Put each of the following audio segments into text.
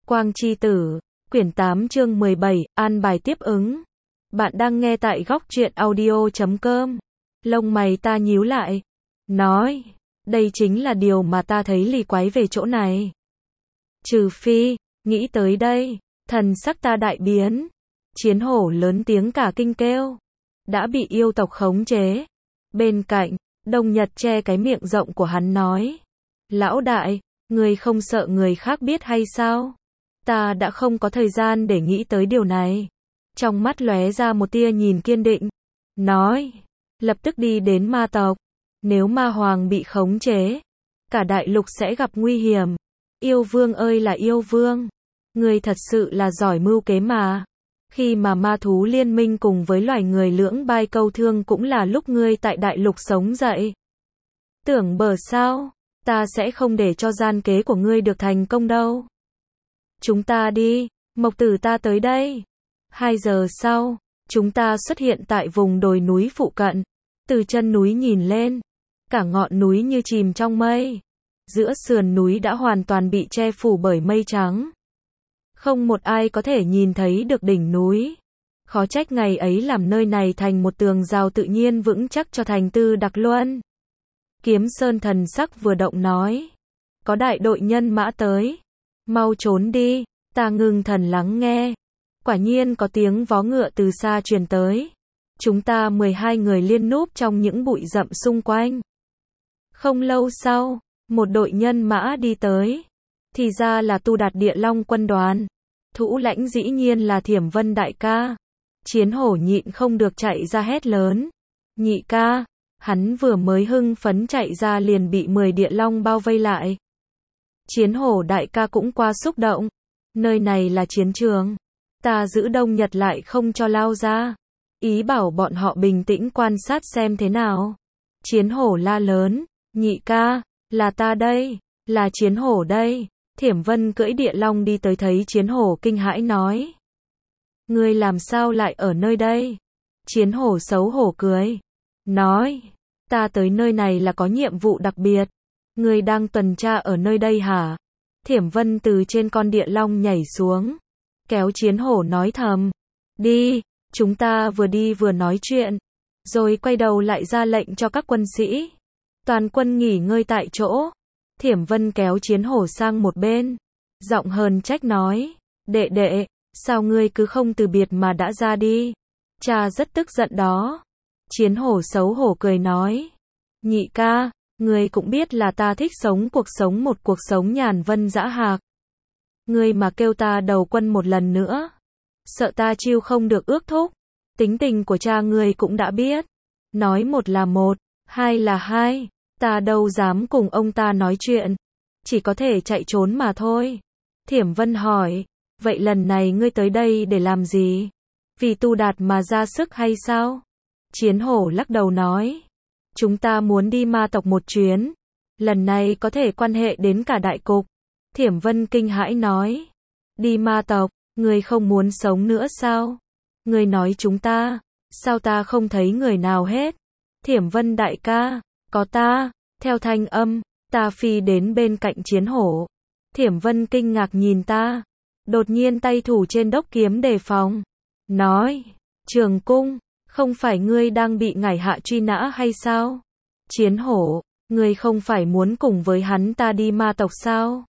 Quang Chi Tử, quyển 8 chương 17, an bài tiếp ứng. Bạn đang nghe tại góc truyện audio.com. Lông mày ta nhíu lại. Nói, đây chính là điều mà ta thấy lì quái về chỗ này. Trừ phi, nghĩ tới đây, thần sắc ta đại biến. Chiến hổ lớn tiếng cả kinh kêu. Đã bị yêu tộc khống chế. Bên cạnh, Đông Nhật che cái miệng rộng của hắn nói. Lão đại, người không sợ người khác biết hay sao? Ta đã không có thời gian để nghĩ tới điều này. Trong mắt lóe ra một tia nhìn kiên định. Nói, lập tức đi đến ma tộc. Nếu ma hoàng bị khống chế, cả đại lục sẽ gặp nguy hiểm. Yêu vương ơi là yêu vương. Người thật sự là giỏi mưu kế mà. Khi mà ma thú liên minh cùng với loài người lưỡng bai câu thương cũng là lúc ngươi tại đại lục sống dậy. Tưởng bờ sao, ta sẽ không để cho gian kế của ngươi được thành công đâu. Chúng ta đi, Mộc Tử ta tới đây. 2 giờ sau, chúng ta xuất hiện tại vùng đồi núi phụ cận. Từ chân núi nhìn lên, cả ngọn núi như chìm trong mây. Giữa sườn núi đã hoàn toàn bị che phủ bởi mây trắng. Không một ai có thể nhìn thấy được đỉnh núi. Khó trách ngày ấy làm nơi này thành một tường rào tự nhiên vững chắc cho thành Tư Đặc Luân. Kiếm Sơn thần sắc vừa động nói. Có đại đội nhân mã tới. Mau trốn đi, ta ngưng thần lắng nghe. Quả nhiên có tiếng vó ngựa từ xa truyền tới. Chúng ta 12 người liên núp trong những bụi rậm xung quanh. Không lâu sau, một đội nhân mã đi tới. Thì ra là Tu Đạt Địa Long quân đoàn. Thủ lãnh dĩ nhiên là Thiểm Vân đại ca. Chiến hổ nhịn không được chạy ra hét lớn. Nhị ca, hắn vừa mới hưng phấn chạy ra liền bị 10 địa long bao vây lại. Chiến hổ đại ca cũng qua xúc động. Nơi này là chiến trường. Ta giữ Đông Nhật lại không cho lao ra. Ý bảo bọn họ bình tĩnh quan sát xem thế nào. Chiến hổ la lớn. Nhị ca, là ta đây, là chiến hổ đây. Thiểm Vân cưỡi địa long đi tới thấy chiến hổ kinh hãi nói. Ngươi làm sao lại ở nơi đây? Chiến hổ xấu hổ cười. Nói, ta tới nơi này là có nhiệm vụ đặc biệt. Ngươi đang tuần tra ở nơi đây hả? Thiểm Vân từ trên con địa long nhảy xuống. Kéo chiến hổ nói thầm. Đi, chúng ta vừa đi vừa nói chuyện. Rồi quay đầu lại ra lệnh cho các quân sĩ. Toàn quân nghỉ ngơi tại chỗ. Thiểm Vân kéo chiến hổ sang một bên. Giọng hờn trách nói. Đệ đệ, sao ngươi cứ không từ biệt mà đã ra đi? Cha rất tức giận đó. Chiến hổ xấu hổ cười nói. Nhị ca, ngươi cũng biết là ta thích sống một cuộc sống nhàn vân dã hạc. Ngươi mà kêu ta đầu quân một lần nữa. Sợ ta chịu không được ước thúc. Tính tình của cha ngươi cũng đã biết. Nói một là một, hai là hai. Ta đâu dám cùng ông ta nói chuyện. Chỉ có thể chạy trốn mà thôi. Thiểm Vân hỏi. Vậy lần này ngươi tới đây để làm gì? Vì Tu Đạt mà ra sức hay sao? Chiến hổ lắc đầu nói. Chúng ta muốn đi ma tộc một chuyến. Lần này có thể quan hệ đến cả đại cục. Thiểm Vân kinh hãi nói. Đi ma tộc, ngươi không muốn sống nữa sao? Ngươi nói chúng ta, sao ta không thấy người nào hết? Thiểm Vân đại ca, có ta. Theo thanh âm, ta phi đến bên cạnh chiến hổ. Thiểm Vân kinh ngạc nhìn ta. Đột nhiên tay thủ trên đốc kiếm đề phòng. Nói, Trường Cung, không phải ngươi đang bị ngải hạ truy nã hay sao? Chiến hổ, ngươi không phải muốn cùng với hắn ta đi ma tộc sao?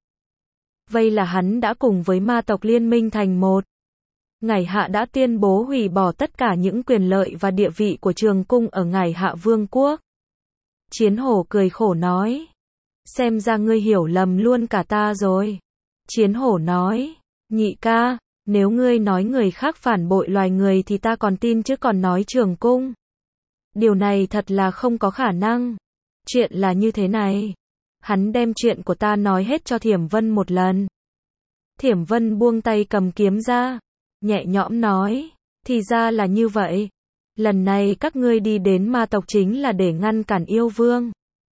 Vậy là hắn đã cùng với ma tộc liên minh thành một. Ngải hạ đã tuyên bố hủy bỏ tất cả những quyền lợi và địa vị của Trường Cung ở ngải hạ vương quốc. Chiến hổ cười khổ nói. Xem ra ngươi hiểu lầm luôn cả ta rồi. Chiến hổ nói. Nhị ca, nếu ngươi nói người khác phản bội loài người thì ta còn tin chứ còn nói Trường Cung. Điều này thật là không có khả năng. Chuyện là như thế này. Hắn đem chuyện của ta nói hết cho Thiểm Vân một lần. Thiểm Vân buông tay cầm kiếm ra. Nhẹ nhõm nói. Thì ra là như vậy. Lần này các ngươi đi đến ma tộc chính là để ngăn cản yêu vương.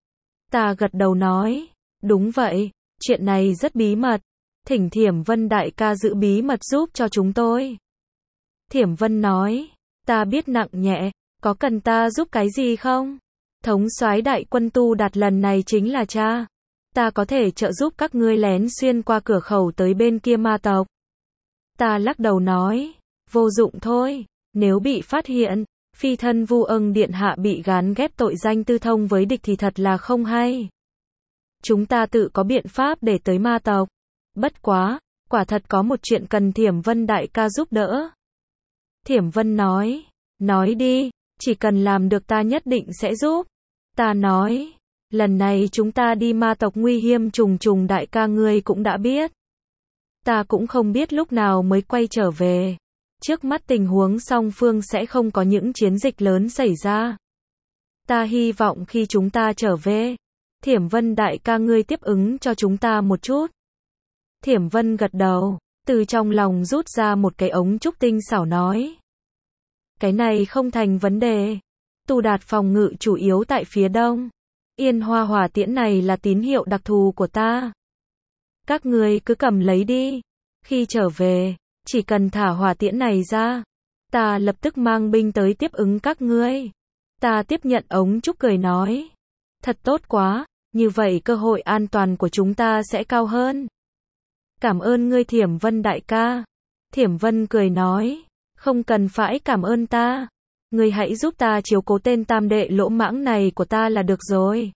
Ta gật đầu nói. Đúng vậy, chuyện này rất bí mật. Thỉnh Thiểm Vân đại ca giữ bí mật giúp cho chúng tôi. Thiểm Vân nói. Ta biết nặng nhẹ, có cần ta giúp cái gì không? Thống soái đại quân Tu Đạt lần này chính là cha. Ta có thể trợ giúp các ngươi lén xuyên qua cửa khẩu tới bên kia ma tộc. Ta lắc đầu nói, vô dụng thôi, nếu bị phát hiện, phi thân Vu Ưng điện hạ bị gán ghép tội danh tư thông với địch thì thật là không hay. Chúng ta tự có biện pháp để tới ma tộc. Bất quá, quả thật có một chuyện cần Thiểm Vân đại ca giúp đỡ. Thiểm Vân nói đi, chỉ cần làm được ta nhất định sẽ giúp. Ta nói, lần này chúng ta đi ma tộc nguy hiểm trùng trùng, đại ca ngươi cũng đã biết. Ta cũng không biết lúc nào mới quay trở về. Trước mắt tình huống song phương sẽ không có những chiến dịch lớn xảy ra. Ta hy vọng khi chúng ta trở về, Thiểm Vân đại ca ngươi tiếp ứng cho chúng ta một chút. Thiểm Vân gật đầu, từ trong lòng rút ra một cái ống trúc tinh xảo nói. Cái này không thành vấn đề. Tu Đạt phòng ngự chủ yếu tại phía đông. Yên Hoa hỏa tiễn này là tín hiệu đặc thù của ta. Các ngươi cứ cầm lấy đi. Khi trở về, chỉ cần thả hỏa tiễn này ra, ta lập tức mang binh tới tiếp ứng các ngươi. Ta tiếp nhận ống trúc cười nói. Thật tốt quá, như vậy cơ hội an toàn của chúng ta sẽ cao hơn. Cảm ơn ngươi Thiểm Vân đại ca. Thiểm Vân cười nói. Không cần phải cảm ơn ta. Ngươi hãy giúp ta chiếu cố tên tam đệ lỗ mãng này của ta là được rồi.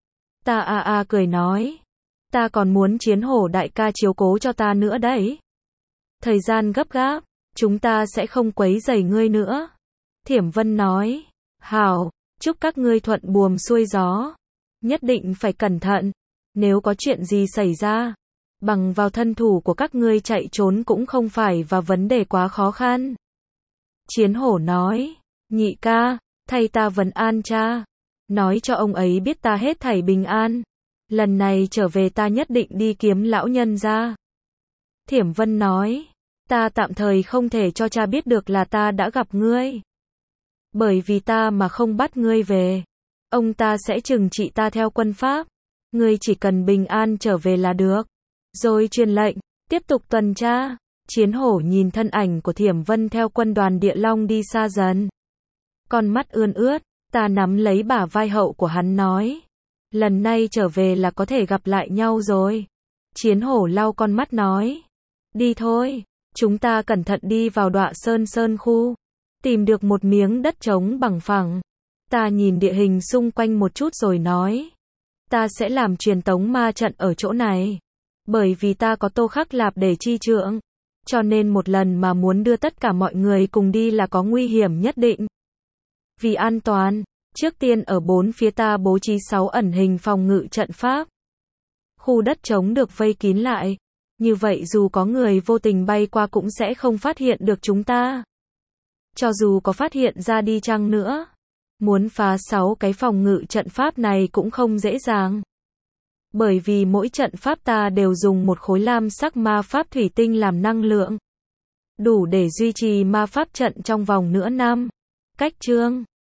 Ta cười nói. Ta còn muốn Chiến Hổ đại ca chiếu cố cho ta nữa đấy. Thời gian gấp gáp, chúng ta sẽ không quấy rầy ngươi nữa. Thiểm Vân nói. Hảo, chúc các ngươi thuận buồm xuôi gió. Nhất định phải cẩn thận. Nếu có chuyện gì xảy ra, bằng vào thân thủ của các ngươi chạy trốn cũng không phải và vấn đề quá khó khăn. Chiến Hổ nói. Nhị ca, thay ta vấn an cha. Nói cho ông ấy biết ta hết thảy bình an. Lần này trở về ta nhất định đi kiếm lão nhân ra. Thiểm Vân nói. Ta tạm thời không thể cho cha biết được là ta đã gặp ngươi. Bởi vì ta mà không bắt ngươi về, ông ta sẽ trừng trị ta theo quân pháp. Ngươi chỉ cần bình an trở về là được. Rồi truyền lệnh, tiếp tục tuần tra. Chiến Hổ nhìn thân ảnh của Thiểm Vân theo quân đoàn Địa Long đi xa dần. Con mắt ươn ướt, ta nắm lấy bả vai hậu của hắn nói. Lần này trở về là có thể gặp lại nhau rồi. Chiến Hổ lau con mắt nói. Đi thôi, chúng ta cẩn thận đi vào Đọa Sơn khu. Tìm được một miếng đất trống bằng phẳng. Ta nhìn địa hình xung quanh một chút rồi nói. Ta sẽ làm truyền tống ma trận ở chỗ này. Bởi vì ta có Tô Khắc Lạp để chi trượng. Cho nên một lần mà muốn đưa tất cả mọi người cùng đi là có nguy hiểm nhất định. Vì an toàn, trước tiên ở bốn phía ta bố trí 6 ẩn hình phòng ngự trận pháp. Khu đất trống được vây kín lại. Như vậy dù có người vô tình bay qua cũng sẽ không phát hiện được chúng ta. Cho dù có phát hiện ra đi chăng nữa, muốn phá 6 cái phòng ngự trận pháp này cũng không dễ dàng. Bởi vì mỗi trận pháp ta đều dùng một khối lam sắc ma pháp thủy tinh làm năng lượng. Đủ để duy trì ma pháp trận trong vòng nửa năm. Cách chương